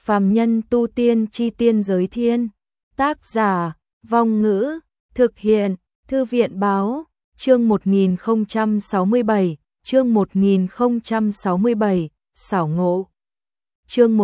Phàm nhân tu tiên chi tiên giới thiên. Tác giả, Vong Ngữ, thực hiện, Thư viện báo, chương 1067, chương 1067, xảo ngộ. Chương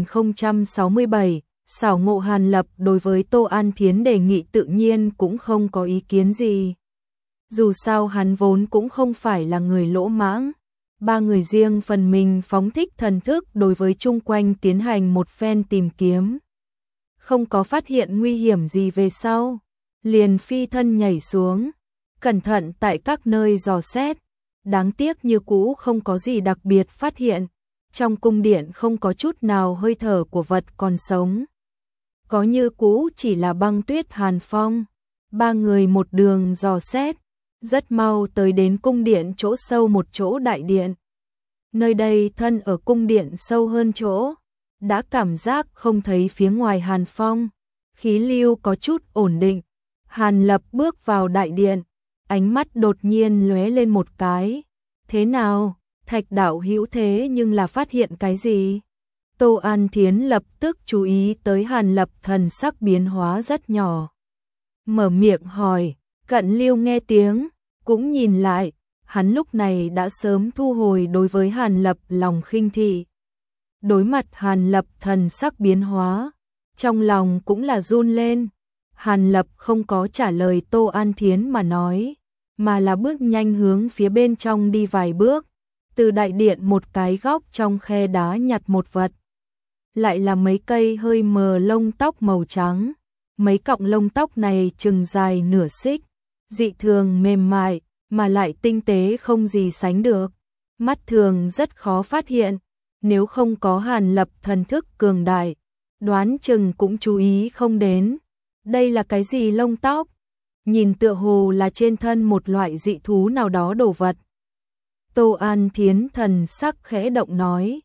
1067, xảo ngộ. Hàn Lập đối với Tô An Thiến đề nghị tự nhiên cũng không có ý kiến gì. Dù sao hắn vốn cũng không phải là người lỗ mãng. Ba người riêng phần mình phóng thích thần thức đối với chung quanh tiến hành một phen tìm kiếm. Không có phát hiện nguy hiểm gì về sau, liền phi thân nhảy xuống, cẩn thận tại các nơi dò xét. Đáng tiếc như cũ không có gì đặc biệt phát hiện. Trong cung điện không có chút nào hơi thở của vật còn sống. Có như cũ chỉ là băng tuyết hàn phong. Ba người một đường dò xét, rất mau tới đến cung điện chỗ sâu một chỗ đại điện. Nơi đây thân ở cung điện sâu hơn chỗ, đã cảm giác không thấy phía ngoài hàn phong, khí lưu có chút ổn định. Hàn Lập bước vào đại điện, ánh mắt đột nhiên lóe lên một cái. Thế nào, Thạch đạo hữu, thế nhưng là phát hiện cái gì? Tô An Thiến lập tức chú ý tới Hàn Lập thần sắc biến hóa rất nhỏ. Mở miệng hỏi, Cận Lưu nghe tiếng, cũng nhìn lại, hắn lúc này đã sớm thu hồi đối với Hàn Lập lòng khinh thị. Đối mặt Hàn Lập thần sắc biến hóa, trong lòng cũng là run lên. Hàn Lập không có trả lời Tô An Thiến mà nói, mà là bước nhanh hướng phía bên trong đi vài bước. Từ đại điện một cái góc trong khe đá nhặt một vật. Lại là mấy cây hơi mờ lông tóc màu trắng. Mấy cọng lông tóc này chừng dài nửa xích, dị thường mềm mại, mà lại tinh tế không gì sánh được. Mắt thường rất khó phát hiện, nếu không có Hàn Lập thần thức cường đại, đoán chừng cũng chú ý không đến. Đây là cái gì lông tóc? Nhìn tựa hồ là trên thân một loại dị thú nào đó đồ vật. Tô An Thiến thần sắc khẽ động nói,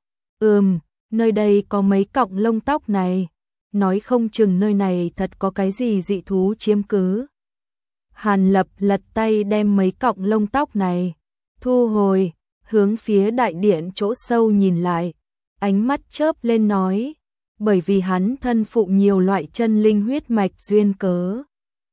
nơi đây có mấy cọng lông tóc này, nói không chừng nơi này thật có cái gì dị thú chiếm cứ. Hàn Lập lật tay đem mấy cọng lông tóc này thu hồi, hướng phía đại điện chỗ sâu nhìn lại, ánh mắt chớp lên nói, bởi vì hắn thân phụ nhiều loại chân linh huyết mạch duyên cớ.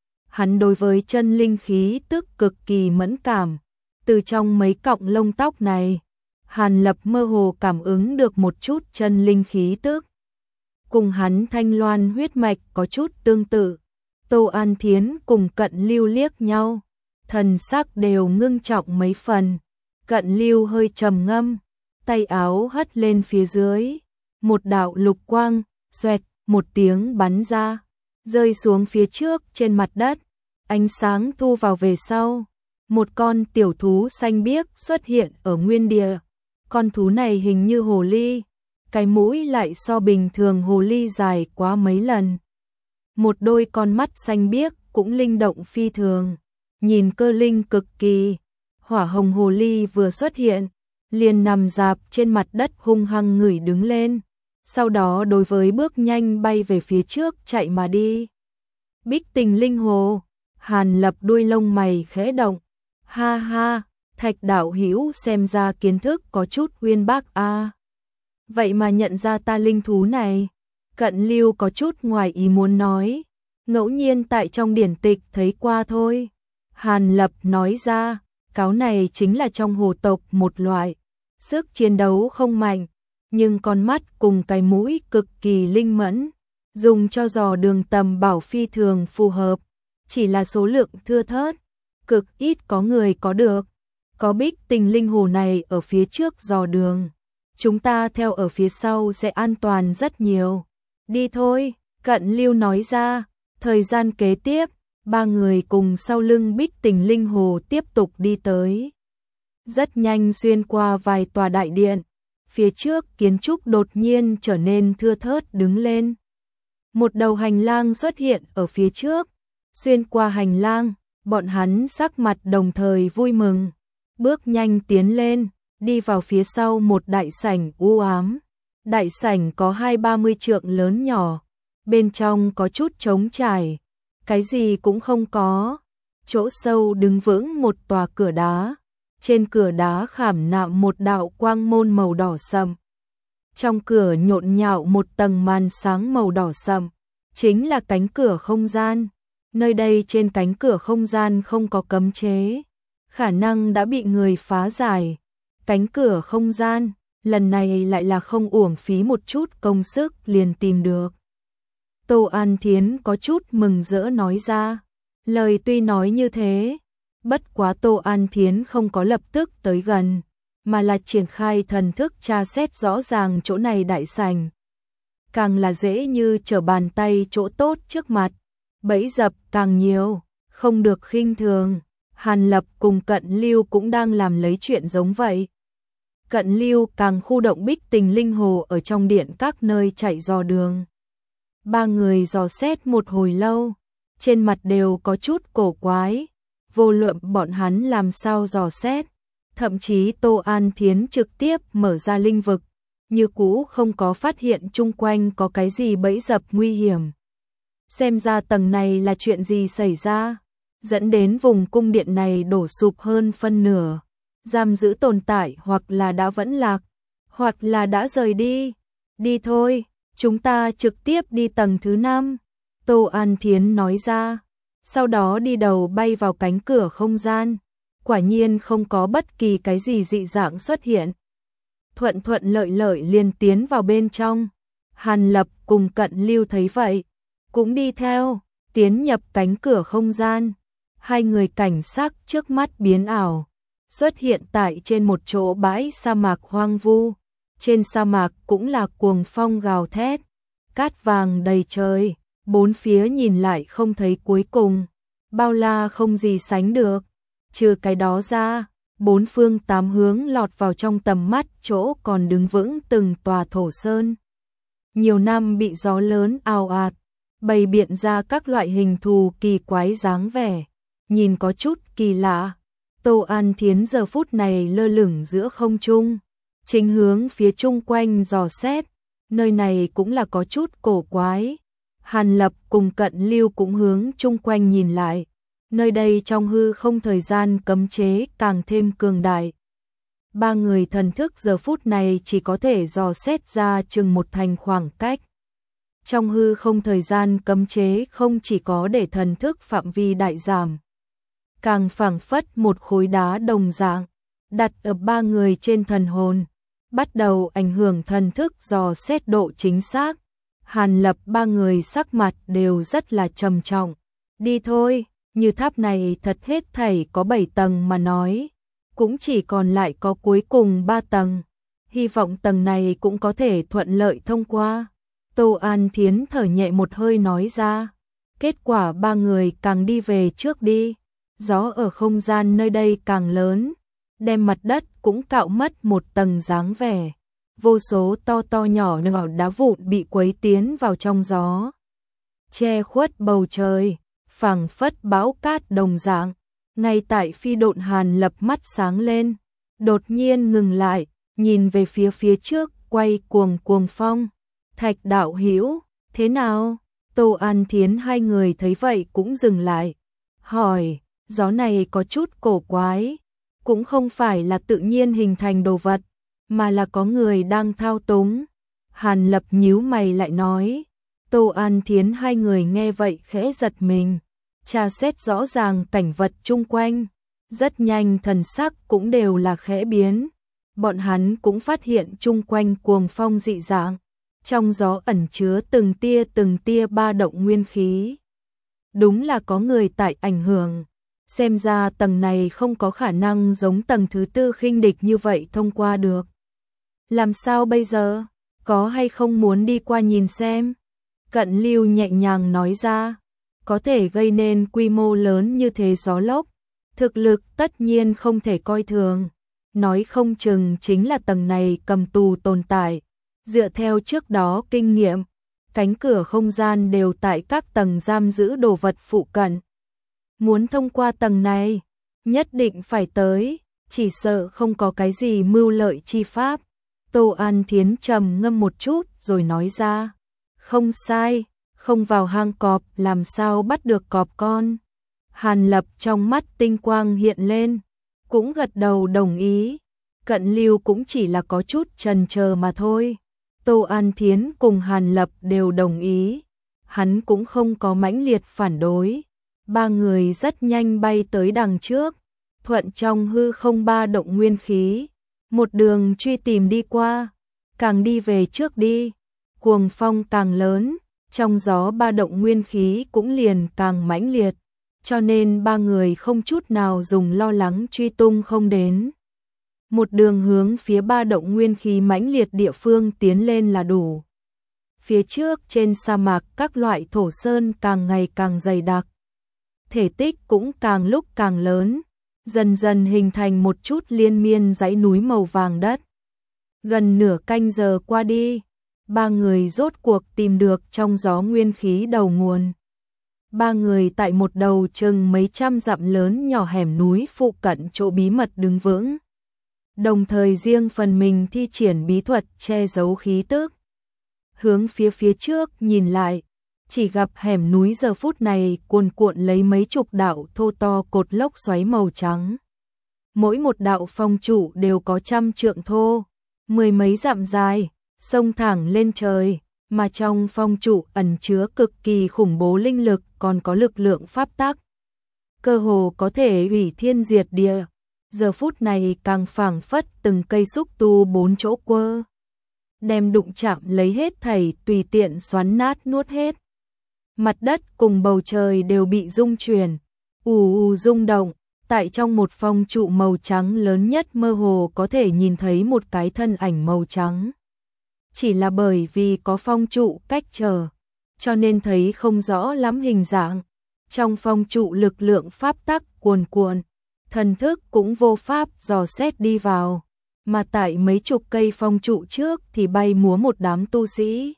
Hắn đối với chân linh khí tức cực kỳ mẫn cảm. Từ trong mấy cọng lông tóc này, Hàn Lập mơ hồ cảm ứng được một chút chân linh khí tức. Cùng hắn Thanh Loan huyết mạch có chút tương tự. Tô An Thiến cùng Cận Lưu liếc nhau, thần sắc đều ngưng trọng mấy phần. Cận Lưu hơi trầm ngâm, tay áo hất lên phía dưới. Một đạo lục quang, xoẹt, một tiếng bắn ra, rơi xuống phía trước trên mặt đất. Ánh sáng thu vào về sau. Một con tiểu thú xanh biếc xuất hiện ở nguyên địa. Con thú này hình như hồ ly, cái mũi lại so bình thường hồ ly dài quá mấy lần. Một đôi con mắt xanh biếc cũng linh động phi thường, nhìn cơ linh cực kỳ. Hỏa hồng hồ ly vừa xuất hiện, liền nằm rạp trên mặt đất hung hăng ngửi đứng lên, sau đó đối với bước nhanh bay về phía trước chạy mà đi. Bích Tình Linh Hồ. Hàn Lập đuôi lông mày khẽ động. Ha ha, Thạch đạo hữu xem ra kiến thức có chút uyên bác a. Vậy mà nhận ra ta linh thú này. Cận Lưu có chút ngoài ý muốn nói, ngẫu nhiên tại trong điển tịch thấy qua thôi. Hàn Lập nói ra, cáo này chính là trong hồ tộc một loại, sức chiến đấu không mạnh, nhưng con mắt cùng cái mũi cực kỳ linh mẫn, dùng cho dò đường tầm bảo phi thường phù hợp, chỉ là số lượng thưa thớt, cực ít có người có được. Có Bích Tình Linh Hồ này ở phía trước dò đường, chúng ta theo ở phía sau sẽ an toàn rất nhiều. Đi thôi, Cận Lưu nói ra. Thời gian kế tiếp, ba người cùng sau lưng Bích Tình Linh Hồ tiếp tục đi tới. Rất nhanh xuyên qua vài tòa đại điện, phía trước kiến trúc đột nhiên trở nên thưa thớt đứng lên. Một đầu hành lang xuất hiện ở phía trước, xuyên qua hành lang, bọn hắn sắc mặt đồng thời vui mừng, bước nhanh tiến lên, đi vào phía sau một đại sảnh u ám. Đại sảnh có 20-30 trượng lớn nhỏ, bên trong có chút trống trải, cái gì cũng không có. Chỗ sâu đứng vững một tòa cửa đá, trên cửa đá khảm nạm một đạo quang môn màu đỏ sậm. Trong cửa nhộn nhạo một tầng màn sáng màu đỏ sậm, chính là cánh cửa không gian. Nơi đây trên cánh cửa không gian không có cấm chế, khả năng đã bị người phá giải. Cánh cửa không gian, lần này lại là không uổng phí một chút công sức liền tìm được. Tô An Thiến có chút mừng rỡ nói ra. Lời tuy nói như thế, bất quá Tô An Thiến không có lập tức tới gần, mà là triển khai thần thức tra xét rõ ràng chỗ này đại sảnh. Càng là dễ như trở bàn tay chỗ tốt trước mặt, bẫy dập càng nhiều, không được khinh thường. Hàn Lập cùng Cận Lưu cũng đang làm lấy chuyện giống vậy. Cận Lưu càng khu động Bích Tình linh hồ ở trong điện các nơi chạy dò đường. Ba người dò xét một hồi lâu, trên mặt đều có chút cổ quái, vô luận bọn hắn làm sao dò xét, thậm chí Tô An Thiến trực tiếp mở ra linh vực, như cũ không có phát hiện chung quanh có cái gì bẫy dập nguy hiểm. Xem ra tầng này là chuyện gì xảy ra, dẫn đến vùng cung điện này đổ sụp hơn phân nửa, giam giữ tồn tại hoặc là đã vẫn lạc, hoặc là đã rời đi. Đi thôi, chúng ta trực tiếp đi tầng thứ 5, Tô An Thiến nói ra, sau đó đi đầu bay vào cánh cửa không gian. Quả nhiên không có bất kỳ cái gì dị dạng xuất hiện. Thuận thuận lợi lợi liền tiến vào bên trong. Hàn Lập cùng Cận Lưu thấy vậy, cũng đi theo, tiến nhập cánh cửa không gian. Hai người cảnh sắc trước mắt biến ảo, xuất hiện tại trên một chỗ bãi sa mạc hoang vu. Trên sa mạc cũng là cuồng phong gào thét, cát vàng đầy trời, bốn phía nhìn lại không thấy cuối cùng, bao la không gì sánh được. Trừ cái đó ra, bốn phương tám hướng lọt vào trong tầm mắt chỗ còn đứng vững từng tòa thổ sơn. Nhiều năm bị gió lớn ào ạt, bày biện ra các loại hình thù kỳ quái dáng vẻ, nhìn có chút kỳ lạ. Tô An Thiến giờ phút này lơ lửng giữa không trung, chính hướng phía chung quanh dò xét, nơi này cũng là có chút cổ quái. Hàn Lập cùng Cận Lưu cũng hướng chung quanh nhìn lại. Nơi đây trong hư không thời gian cấm chế càng thêm cường đại. Ba người thần thức giờ phút này chỉ có thể dò xét ra chừng một thành khoảng cách. Trong hư không thời gian cấm chế không chỉ có để thần thức phạm vi đại giảm, càng phảng phất một khối đá đồng dạng, đặt ở ba người trên thần hồn, bắt đầu ảnh hưởng thần thức dò xét độ chính xác. Hàn Lập ba người sắc mặt đều rất là trầm trọng. Đi thôi. Như tháp này thật hết thảy có 7 tầng mà nói, cũng chỉ còn lại có cuối cùng 3 tầng. Hy vọng tầng này cũng có thể thuận lợi thông qua. Tô An Thiến thở nhẹ một hơi nói ra. Kết quả ba người càng đi về trước đi, gió ở không gian nơi đây càng lớn, đem mặt đất cũng cạo mất một tầng dáng vẻ. Vô số to to nhỏ nhỏ đá vụn bị quấy tiến vào trong gió, che khuất bầu trời, phảng phất bão cát đồng dạng. Ngay tại phi độn Hàn Lập mắt sáng lên, đột nhiên ngừng lại, nhìn về phía trước, quay cuồng phong. Thạch đạo hữu, thế nào? Tô An Thiến hai người thấy vậy cũng dừng lại, hỏi, gió này có chút cổ quái, cũng không phải là tự nhiên hình thành đồ vật, mà là có người đang thao túng. Hàn Lập nhíu mày lại nói. Tô An Thiến hai người nghe vậy khẽ giật mình, tra xét rõ ràng cảnh vật chung quanh, rất nhanh thần sắc cũng đều là khẽ biến. Bọn hắn cũng phát hiện chung quanh cuồng phong dị dạng, trong gió ẩn chứa từng tia ba động nguyên khí. Đúng là có người tại ảnh hưởng, xem ra tầng này không có khả năng giống tầng thứ 4 khinh địch như vậy thông qua được. Làm sao bây giờ? Có hay không muốn đi qua nhìn xem? Cận Lưu nhẹ nhàng nói ra, có thể gây nên quy mô lớn như thế gió lốc, thực lực tất nhiên không thể coi thường, nói không chừng chính là tầng này cầm tù tồn tại. Dựa theo trước đó kinh nghiệm, cánh cửa không gian đều tại các tầng giam giữ đồ vật phụ cận. Muốn thông qua tầng này, nhất định phải tới, chỉ sợ không có cái gì mưu lợi chi pháp. Tô An Thiến trầm ngâm một chút rồi nói ra, không sai, không vào hang cọp làm sao bắt được cọp con. Hàn Lập trong mắt tinh quang hiện lên, cũng gật đầu đồng ý. Cận Lưu cũng chỉ là có chút chần chờ mà thôi. Tô An Thiến cùng Hàn Lập đều đồng ý, hắn cũng không có mãnh liệt phản đối. Ba người rất nhanh bay tới đằng trước, thuận trong hư không ba động nguyên khí, một đường truy tìm đi qua, càng đi về trước đi, cuồng phong càng lớn, trong gió ba động nguyên khí cũng liền càng mãnh liệt, cho nên ba người không chút nào dùng lo lắng truy tung không đến. Một đường hướng phía ba động nguyên khí mãnh liệt địa phương tiến lên là đủ. Phía trước trên sa mạc các loại thổ sơn càng ngày càng dày đặc, thể tích cũng càng lúc càng lớn, dần dần hình thành một chút liên miên dãy núi màu vàng đất. Gần nửa canh giờ qua đi, ba người rốt cuộc tìm được trong gió nguyên khí đầu nguồn. Ba người tại một đầu chừng mấy trăm dặm lớn nhỏ hẻm núi phụ cận chỗ bí mật đứng vững, đồng thời riêng phần mình thi triển bí thuật che giấu khí tức. Hướng phía trước nhìn lại, chỉ gặp hẻm núi giờ phút này cuồn cuộn lấy mấy chục đạo thô to cột lốc xoáy màu trắng. Mỗi một đạo phong trụ đều có 100 trượng thô, 10 mấy dặm dài, xông thẳng lên trời, mà trong phong trụ ẩn chứa cực kỳ khủng bố linh lực, còn có lực lượng pháp tắc, cơ hồ có thể hủy thiên diệt địa. Giờ phút này càng phảng phất từng cây xúc tu 4 chỗ quơ, đem đụng chạm lấy hết thảy tùy tiện xoắn nát nuốt hết. Mặt đất cùng bầu trời đều bị rung chuyển, ù rung động, tại trong một phong trụ màu trắng lớn nhất mơ hồ có thể nhìn thấy một cái thân ảnh màu trắng. Chỉ là bởi vì có phong trụ cách trở, cho nên thấy không rõ lắm hình dạng. Trong phong trụ lực lượng pháp tắc cuồn cuộn, thần thức cũng vô pháp dò xét đi vào, mà tại mấy chục cây phong trụ trước thì bay múa một đám tu sĩ.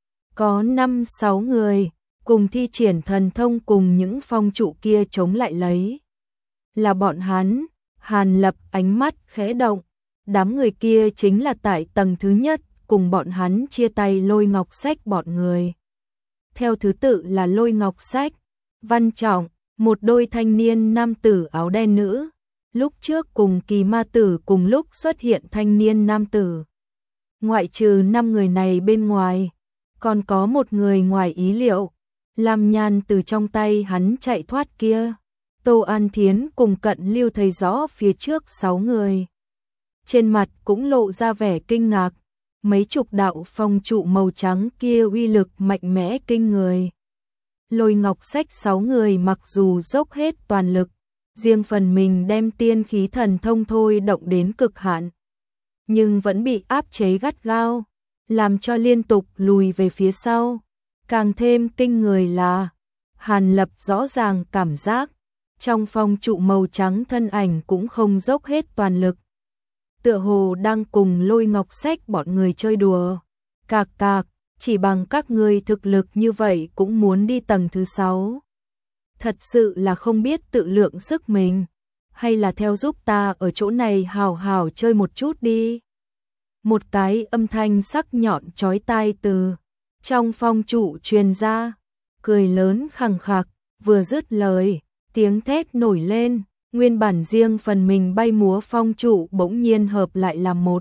Có 5-6 người, cùng thi triển thần thông cùng những phong trụ kia chống lại lấy. Là bọn hắn. Hàn Lập ánh mắt khẽ động, đám người kia chính là tại tầng thứ nhất, cùng bọn hắn chia tay Lôi Ngọc Sách bọn người. Theo thứ tự là Lôi Ngọc Sách, Văn Trọng, một đôi thanh niên nam tử áo đen nữ, lúc trước cùng Kỳ Ma Tử cùng lúc xuất hiện thanh niên nam tử. Ngoại trừ 5 người này bên ngoài, còn có một người ngoài ý liệu, Lam Nhan từ trong tay hắn chạy thoát kia. Tô An Thiến cùng Cận Lưu thấy rõ phía trước 6 người. Trên mặt cũng lộ ra vẻ kinh ngạc, mấy chục đạo phong trụ màu trắng kia uy lực mạnh mẽ kinh người. Lôi Ngọc Sách 6 người mặc dù dốc hết toàn lực, riêng phần mình đem tiên khí thần thông thôi động đến cực hạn, nhưng vẫn bị áp chế gắt gao, làm cho liên tục lùi về phía sau. Càng thêm kinh người là, Hàn Lập rõ ràng cảm giác, trong phong trụ màu trắng thân ảnh cũng không dốc hết toàn lực. Tựa hồ đang cùng Lôi Ngọc Sách bọn người chơi đùa. Cạc cạc, chỉ bằng các ngươi thực lực như vậy cũng muốn đi tầng thứ 6. Thật sự là không biết tự lượng sức mình, hay là theo giúp ta ở chỗ này hào hào chơi một chút đi. Một cái âm thanh sắc nhọn chói tai từ trong phong trụ truyền ra, cười lớn khằng khặc, vừa dứt lời, tiếng thét nổi lên, nguyên bản riêng phần mình bay múa phong trụ bỗng nhiên hợp lại làm một,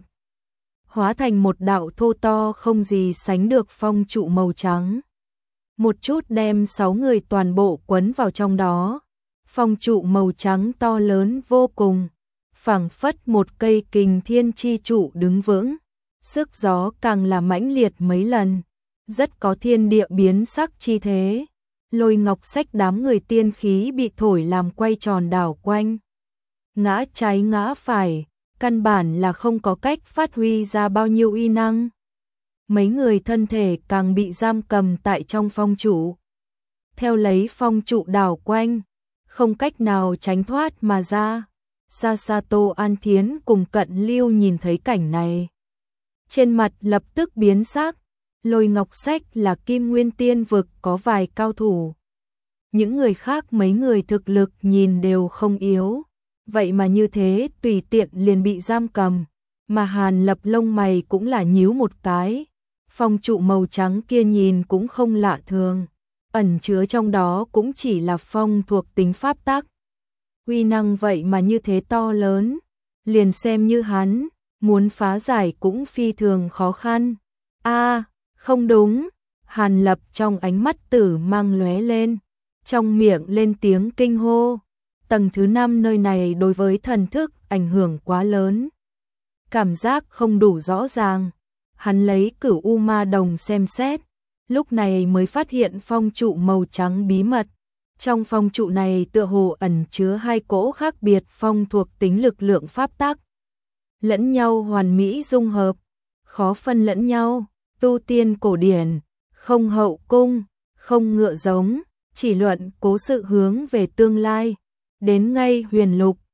hóa thành một đạo thô to không gì sánh được phong trụ màu trắng. Một chút đem 6 người toàn bộ quấn vào trong đó. Phong trụ màu trắng to lớn vô cùng, phảng phất một cây kình thiên chi trụ đứng vững, sức gió càng là mãnh liệt mấy lần, rất có thiên địa biến sắc chi thế. Lôi Ngọc Sách đám người tiên khí bị thổi làm quay tròn đảo quanh, ngã trái ngã phải, căn bản là không có cách phát huy ra bao nhiêu uy năng. Mấy người thân thể càng bị giam cầm tại trong phong trụ, theo lấy phong trụ đảo quanh, không cách nào tránh thoát mà ra. Xa xa Tô An Thiến cùng Cận Lưu nhìn thấy cảnh này, trên mặt lập tức biến sắc. Lôi Ngọc Sách là Kim Nguyên Tiên vực có vài cao thủ, những người khác mấy người thực lực nhìn đều không yếu, vậy mà như thế tùy tiện liền bị giam cầm. Mà Hàn Lập lông mày cũng là nhíu một cái, phong trụ màu trắng kia nhìn cũng không lạ thường, ẩn chứa trong đó cũng chỉ là phong thuộc tính pháp tắc. Uy năng vậy mà như thế to lớn, liền xem như hắn muốn phá giải cũng phi thường khó khăn. Không đúng. Hàn Lập trong ánh mắt tử mang lóe lên, trong miệng lên tiếng kinh hô. Tầng thứ 5 nơi này đối với thần thức ảnh hưởng quá lớn. Cảm giác không đủ rõ ràng. Hắn lấy Cửu U Ma Đồng xem xét, lúc này mới phát hiện phong trụ màu trắng bí mật. Trong phong trụ này tựa hồ ẩn chứa hai cỗ khác biệt phong thuộc tính lực lượng pháp tắc, lẫn nhau hoàn mỹ dung hợp, khó phân lẫn nhau. Tu tiên cổ điển, không hậu cung, không ngựa giống, chỉ luận cố sự hướng về tương lai. Đến ngay huyền lục,